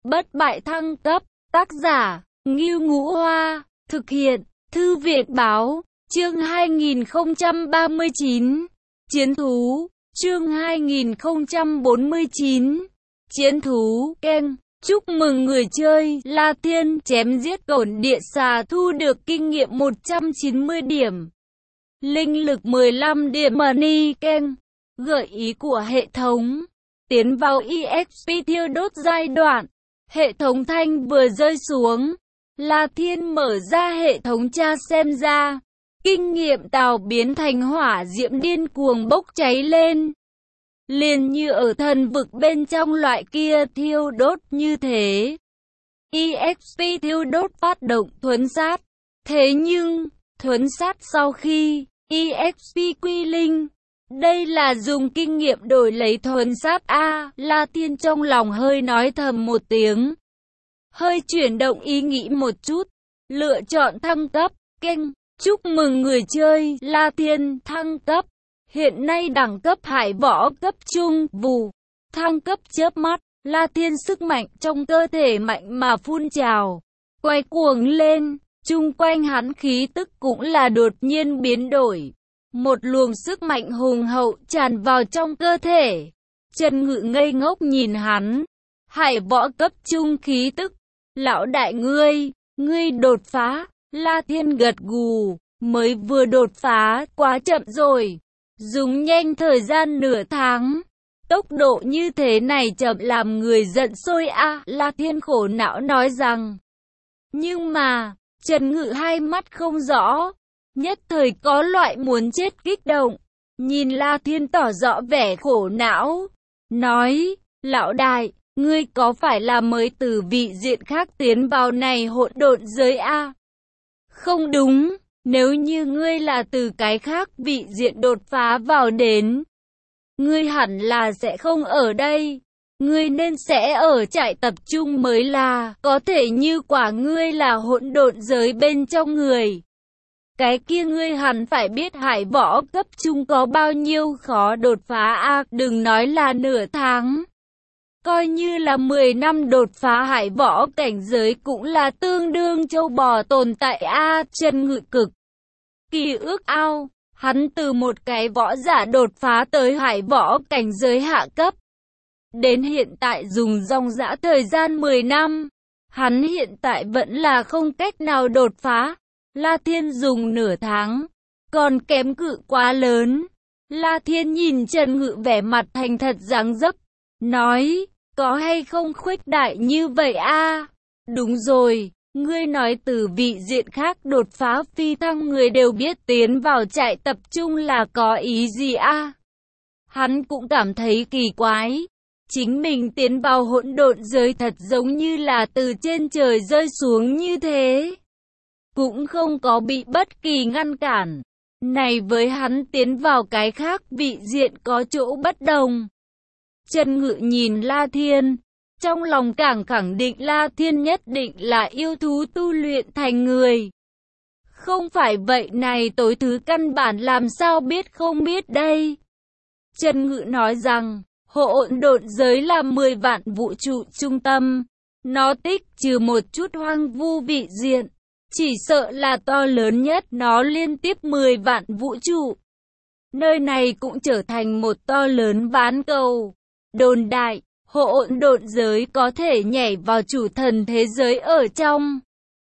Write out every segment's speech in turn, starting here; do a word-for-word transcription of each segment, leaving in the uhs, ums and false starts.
bất bại thăng cấp. Tác giả, Ngưu Ngũ Hoa. Thực hiện, Thư viện Báo. Chương hai nghìn không trăm ba mươi chín. Chiến thú. Chương hai nghìn không trăm bốn mươi chín. Chiến thú. Ken. Chúc mừng người chơi La Thiên chém giết cổn địa xà thu được kinh nghiệm một trăm chín mươi điểm. Linh lực mười lăm điểm. Money Ken. Gợi ý của hệ thống. Tiến vào e ích pê thiêu đốt giai đoạn. Hệ thống thanh vừa rơi xuống. La Thiên mở ra hệ thống tra xem ra. Kinh nghiệm tạo biến thành hỏa diễm điên cuồng bốc cháy lên. Liền như ở thần vực bên trong loại kia thiêu đốt như thế. e ích pê thiêu đốt phát động thuấn sát. Thế nhưng, thuấn sát sau khi e ích pê quy linh. Đây là dùng kinh nghiệm đổi lấy thuấn sát A. La Thiên trong lòng hơi nói thầm một tiếng. Hơi chuyển động ý nghĩ một chút. Lựa chọn thăng cấp. Keng. Chúc mừng người chơi La Thiên thăng cấp. Hiện nay đẳng cấp hải võ cấp trung. Vù. Thăng cấp chớp mắt. La Thiên sức mạnh trong cơ thể mạnh mà phun trào. Quay cuồng lên. Chung quanh hắn khí tức cũng là đột nhiên biến đổi. Một luồng sức mạnh hùng hậu tràn vào trong cơ thể. Trần Ngự ngây ngốc nhìn hắn. Hải võ cấp trung khí tức. Lão đại ngươi, ngươi đột phá. La Thiên gật gù. Mới vừa đột phá, quá chậm rồi. Dùng nhanh thời gian nửa tháng. Tốc độ như thế này chậm làm người giận sôi a. La Thiên khổ não nói rằng. Nhưng mà, Trần Ngự hai mắt không rõ. Nhất thời có loại muốn chết kích động. Nhìn La Thiên tỏ rõ vẻ khổ não. Nói, lão đại, ngươi có phải là mới từ vị diện khác tiến vào này hỗn độn giới a? Không đúng, nếu như ngươi là từ cái khác vị diện đột phá vào đến. Ngươi hẳn là sẽ không ở đây. Ngươi nên sẽ ở trại tập trung mới là. Có thể như quả ngươi là hỗn độn giới bên trong người. Cái kia ngươi hẳn phải biết hải võ cấp trung có bao nhiêu khó đột phá a. Đừng nói là nửa tháng. Coi như là mười năm đột phá hải võ cảnh giới cũng là tương đương châu bò tồn tại a. Trần Ngự cực kỳ ước ao. Hắn từ một cái võ giả đột phá tới hải võ cảnh giới hạ cấp. Đến hiện tại dùng dòng dã thời gian mười năm. Hắn hiện tại vẫn là không cách nào đột phá. La Thiên dùng nửa tháng. Còn kém cự quá lớn. La Thiên nhìn Trần Ngự vẻ mặt thành thật dáng dấp. Nói, có hay không khuếch đại như vậy a? Đúng rồi, ngươi nói từ vị diện khác đột phá phi thăng người đều biết tiến vào trại tập trung là có ý gì a? Hắn cũng cảm thấy kỳ quái. Chính mình tiến vào hỗn độn giới thật giống như là từ trên trời rơi xuống như thế. Cũng không có bị bất kỳ ngăn cản. Này với hắn tiến vào cái khác vị diện có chỗ bất đồng. Trần Ngự nhìn La Thiên. Trong lòng càng khẳng định La Thiên nhất định là yêu thú tu luyện thành người. Không phải vậy này tối thứ căn bản làm sao biết không biết đây. Trần Ngự nói rằng, hỗn độn giới là mười vạn vũ trụ trung tâm. Nó tích trừ một chút hoang vu vị diện. Chỉ sợ là to lớn nhất nó liên tiếp mười vạn vũ trụ. Nơi này cũng trở thành một to lớn ván cầu. Đồn đại, hỗn độn giới có thể nhảy vào chủ thần thế giới ở trong.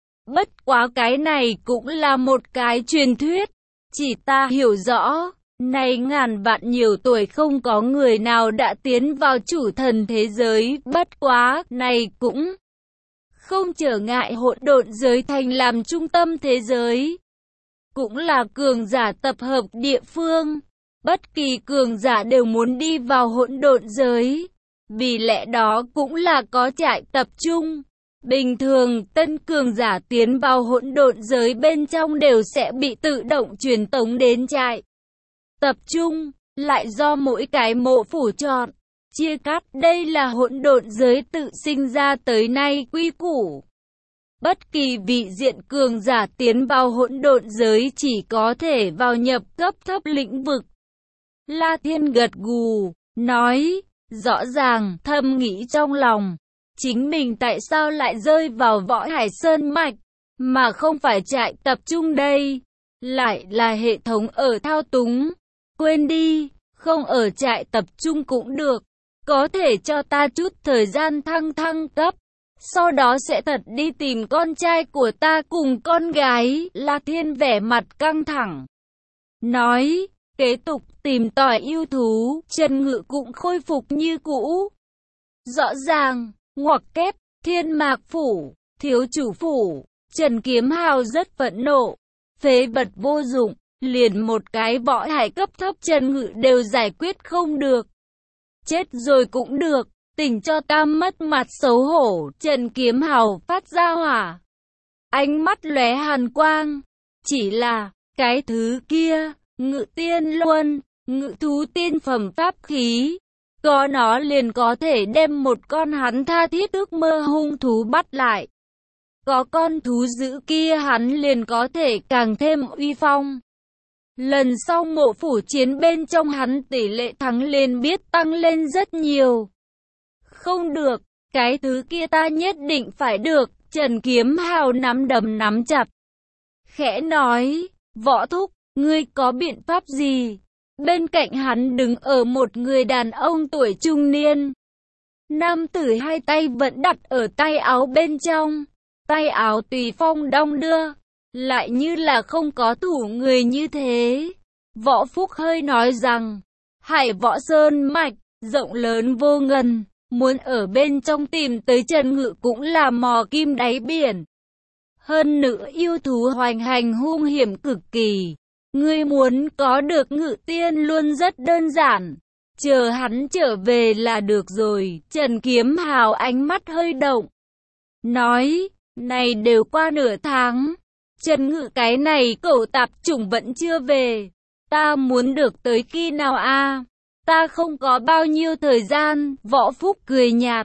Bất quá cái này cũng là một cái truyền thuyết. Chỉ ta hiểu rõ, này ngàn vạn nhiều tuổi không có người nào đã tiến vào chủ thần thế giới. Bất quá, này cũng không trở ngại hỗn độn giới thành làm trung tâm thế giới. Cũng là cường giả tập hợp địa phương. Bất kỳ cường giả đều muốn đi vào hỗn độn giới. Vì lẽ đó cũng là có trại tập trung. Bình thường, tân cường giả tiến vào hỗn độn giới bên trong đều sẽ bị tự động truyền tống đến trại tập trung, lại do mỗi cái mộ phủ chọn, chia cắt. Đây là hỗn độn giới tự sinh ra tới nay quy củ. Bất kỳ vị diện cường giả tiến vào hỗn độn giới chỉ có thể vào nhập cấp thấp lĩnh vực. La Thiên gật gù, nói, rõ ràng, thầm nghĩ trong lòng. chính mình tại sao lại rơi vào Võ Hải Sơn Mạch, mà không phải trại tập trung đây, lại là hệ thống ở thao túng. Quên đi, không ở trại tập trung cũng được, có thể cho ta chút thời gian thăng thăng cấp, sau đó sẽ thật đi tìm con trai của ta cùng con gái. La Thiên vẻ mặt căng thẳng, nói, kế tục tìm tòi yêu thú. Trần Ngự cũng khôi phục như cũ. Rõ ràng, ngoặc kép, Thiên Mạc Phủ, thiếu chủ phủ. Trần Kiếm Hào rất phẫn nộ, phế vật vô dụng, liền một cái võ hải cấp thấp Trần Ngự đều giải quyết không được. Chết rồi cũng được, tỉnh cho ta mất mặt xấu hổ. Trần Kiếm Hào phát ra hỏa, ánh mắt lóe hàn quang. Chỉ là, cái thứ kia, Ngự Tiên Luân, ngự thú tiên phẩm pháp khí, có nó liền có thể đem một con hắn tha thiết ước mơ hung thú bắt lại. Có con thú dữ kia hắn liền có thể càng thêm uy phong. Lần sau mộ phủ chiến bên trong hắn tỷ lệ thắng liền biết tăng lên rất nhiều. Không được, cái thứ kia ta nhất định phải được. Trần Kiếm Hào nắm đấm nắm chặt, khẽ nói, Võ Thúc, ngươi có biện pháp gì? Bên cạnh hắn đứng ở một người đàn ông tuổi trung niên. Nam tử hai tay vẫn đặt ở tay áo bên trong, tay áo tùy phong đong đưa, lại như là không có thủ người như thế. Võ Phúc hơi nói rằng, Hải Võ Sơn Mạch, rộng lớn vô ngần, muốn ở bên trong tìm tới Trần Ngự cũng là mò kim đáy biển. Hơn nữa yêu thú hoành hành hung hiểm cực kỳ. Ngươi muốn có được Ngự Tiên luôn rất đơn giản, chờ hắn trở về là được rồi. Trần Kiếm Hào ánh mắt hơi động, nói, này đều qua nửa tháng, Trần Ngự cái này cẩu tạp chủng vẫn chưa về, ta muốn được tới khi nào a? Ta không có bao nhiêu thời gian. Võ Phúc cười nhạt,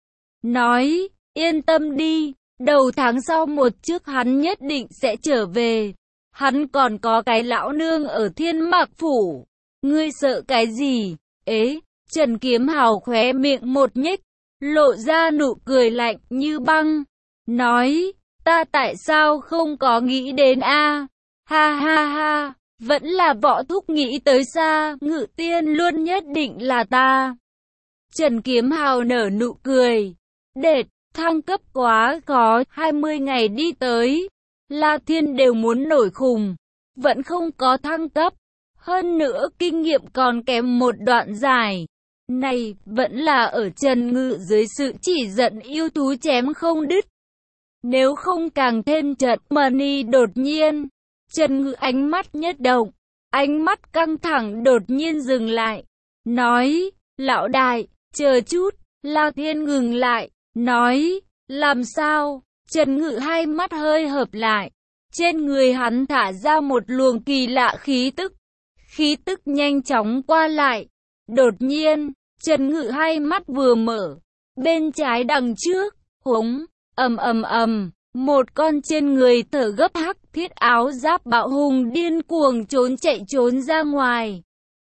nói, yên tâm đi, đầu tháng sau một trước hắn nhất định sẽ trở về. Hắn còn có cái lão nương ở Thiên Mạc Phủ, ngươi sợ cái gì? Ế, Trần Kiếm Hào khóe miệng một nhếch, lộ ra nụ cười lạnh như băng, nói, ta tại sao không có nghĩ đến a? Ha ha ha, vẫn là Võ Thúc nghĩ tới xa, Ngự Tiên luôn nhất định là ta. Trần Kiếm Hào nở nụ cười, đệt, thăng cấp quá khó, hai mươi ngày đi tới. La Thiên đều muốn nổi khùng, vẫn không có thăng cấp, hơn nữa kinh nghiệm còn kém một đoạn dài. Này, vẫn là ở Trần Ngự dưới sự chỉ dẫn yêu thú chém không đứt. Nếu không càng thêm chật mani. Đột nhiên, Trần Ngự ánh mắt nhất động, ánh mắt căng thẳng đột nhiên dừng lại, nói, lão đại, chờ chút. La Thiên ngừng lại, nói, làm sao? Trần Ngự hai mắt hơi hợp lại, trên người hắn thả ra một luồng kỳ lạ khí tức, khí tức nhanh chóng qua lại. Đột nhiên, Trần Ngự hai mắt vừa mở, bên trái đằng trước, hống, ầm ầm ầm, một con trên người thở gấp hắc thiết áo giáp bạo hùng điên cuồng trốn chạy trốn ra ngoài,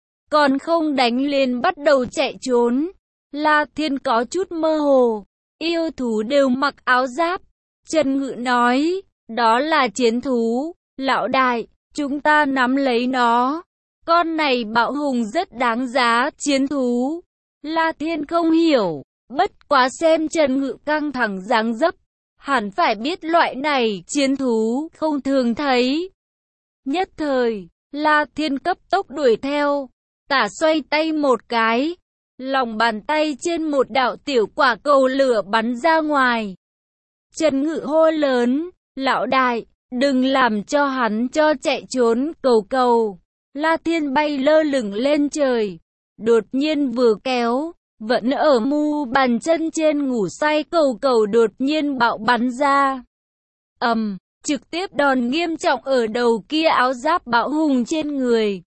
còn không đánh liền bắt đầu chạy trốn. La Thiên có chút mơ hồ, yêu thú đều mặc áo giáp. Trần Ngự nói, đó là chiến thú, lão đại, chúng ta nắm lấy nó. Con này bạo hùng rất đáng giá. Chiến thú. La Thiên không hiểu, bất quá xem Trần Ngự căng thẳng dáng dấp, hẳn phải biết loại này chiến thú không thường thấy. Nhất thời, La Thiên cấp tốc đuổi theo, tả xoay tay một cái, lòng bàn tay trên một đạo tiểu quả cầu lửa bắn ra ngoài. Trần Ngự hô lớn, lão đại, đừng làm cho hắn cho chạy trốn. Cầu cầu. La Thiên bay lơ lửng lên trời, đột nhiên vừa kéo, vẫn ở mu bàn chân trên ngủ say cầu cầu đột nhiên bạo bắn ra. Ầm, um, trực tiếp đòn nghiêm trọng ở đầu kia áo giáp bạo hùng trên người.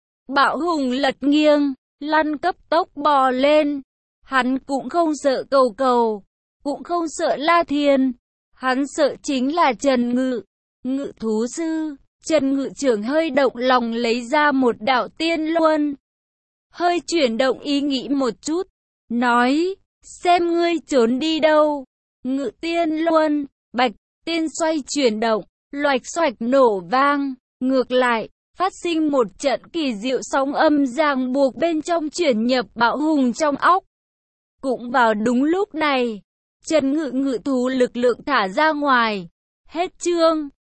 Bạo hùng lật nghiêng, lăn cấp tốc bò lên. Hắn cũng không sợ cầu cầu, cũng không sợ La Thiên, hắn sợ chính là Trần Ngự. Ngự thú sư. Trần Ngự trưởng hơi động lòng lấy ra một đạo tiên luân, hơi chuyển động ý nghĩ một chút, nói, xem ngươi trốn đi đâu. Ngự tiên luân, bạch, tiên xoay chuyển động, loạch xoạch nổ vang. Ngược lại, phát sinh một trận kỳ diệu sóng âm ràng buộc bên trong chuyển nhập bạo hùng trong óc. Cũng vào đúng lúc này, Trần Ngự ngự thú lực lượng thả ra ngoài. Hết chương.